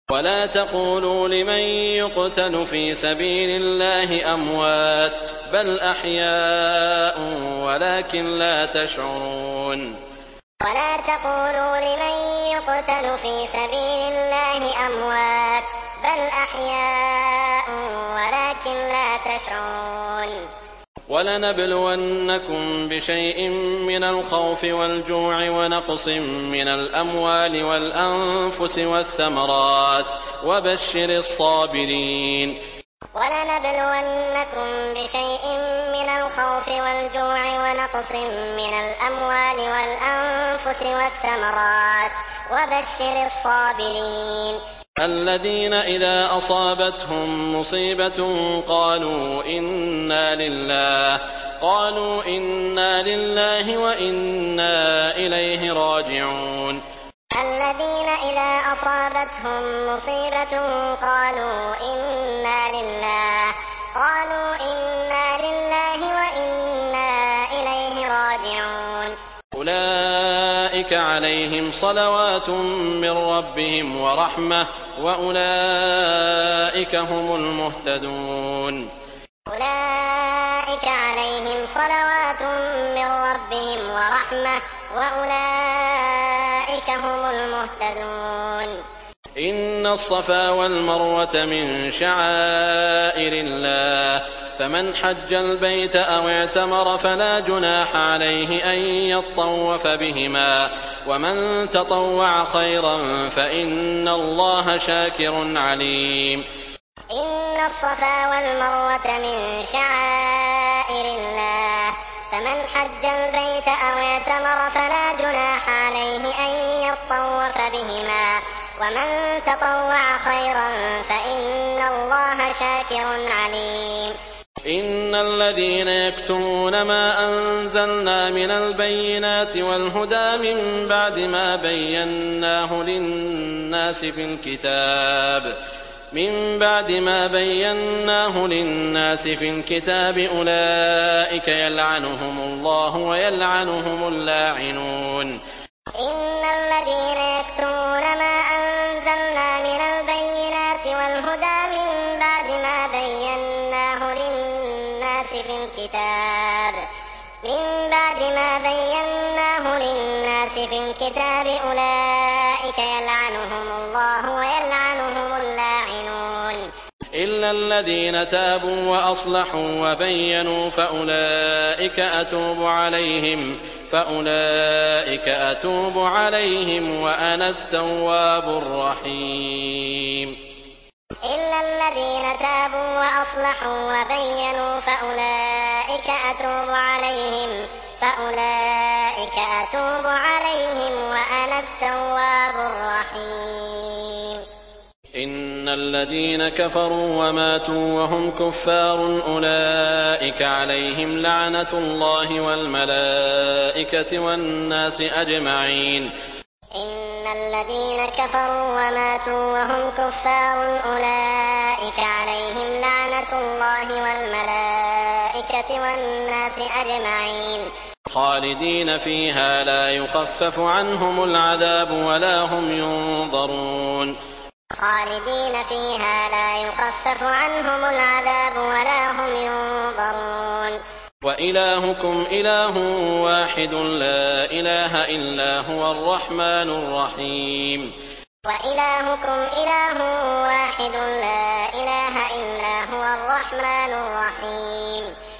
ولا تقولوا لمن يقتل في سبيل الله أموات بل أحياء ولكن لا تشعرون. ولا تقولوا لمن يقتل في سبيل الله أموات بل أحياء ولكن لا تشعرون. ولنبلونكم بشيء من الخوف والجوع ونقص من الأموال والأنفس والثمرات وبشر الصابرين. ولنبلونكم بشيء من الخوف والجوع ونقص من الأموال والأنفس والثمرات وبشر الصابرين. الذين إذا أصابتهم مصيبة قالوا إنا لله وإنا إليه راجعون. الذين إذا أصابتهم مصيبة قالوا إنا لله وإنا إليه راجعون. أولئك عليهم صلوات من ربهم ورحمة وأولئك هم المهتدون. أولئك عليهم صلوات من ربهم ورحمة وأولئك هم المهتدون. إن الصفا والمروة من شعائر الله فمن حج البيت أو اعتمر فلا جناح عليه أن يطوف بهما ومن تطوع خيرا فإن الله شاكر عليم. إن الصفا والمروة من شعائر الله فمن حج البيت أو اعتمر فلا جناح عليه أن يطوف بهما ومن تطوع خيرا فإن الله شاكر عليم. إن الذين يكتمون ما أنزلنا من البينات والهدى من بعد ما بيناه للناس في الكتاب أولئك يلعنهم الله ويلعنهم اللاعنون. إن الذين يكتمون ما أنزلنا من البينات والهدى من بعد ما بيناه للناس في الكتاب أولئك يلعنهم الله ويلعنهم اللاعنون. إلا الذين تابوا وأصلحوا وبينوا فأولئك أتوب عليهم وأنا التواب الرحيم. إلا الذين تابوا وأصلحوا وبينوا فأولئك أتوب عليهم وأنا التواب الرحيم. إن الذين كفروا وماتوا وهم كفار أولئك عليهم لعنة الله والملائكة والناس أجمعين. إن الذين كفروا وماتوا وهم كفار أولئك عليهم لعنة الله والملائكة والناس أجمعين. خالدين فيها لا يخفف عنهم العذاب ولا هم ينظرون. خالدين فيها لا يخفف عنهم العذاب ولا هم ينظرون. وإلهكم إله واحد لا إله إلا هو الرحمن الرحيم. وإلهكم إله واحد لا إله إلا هو الرحمن الرحيم.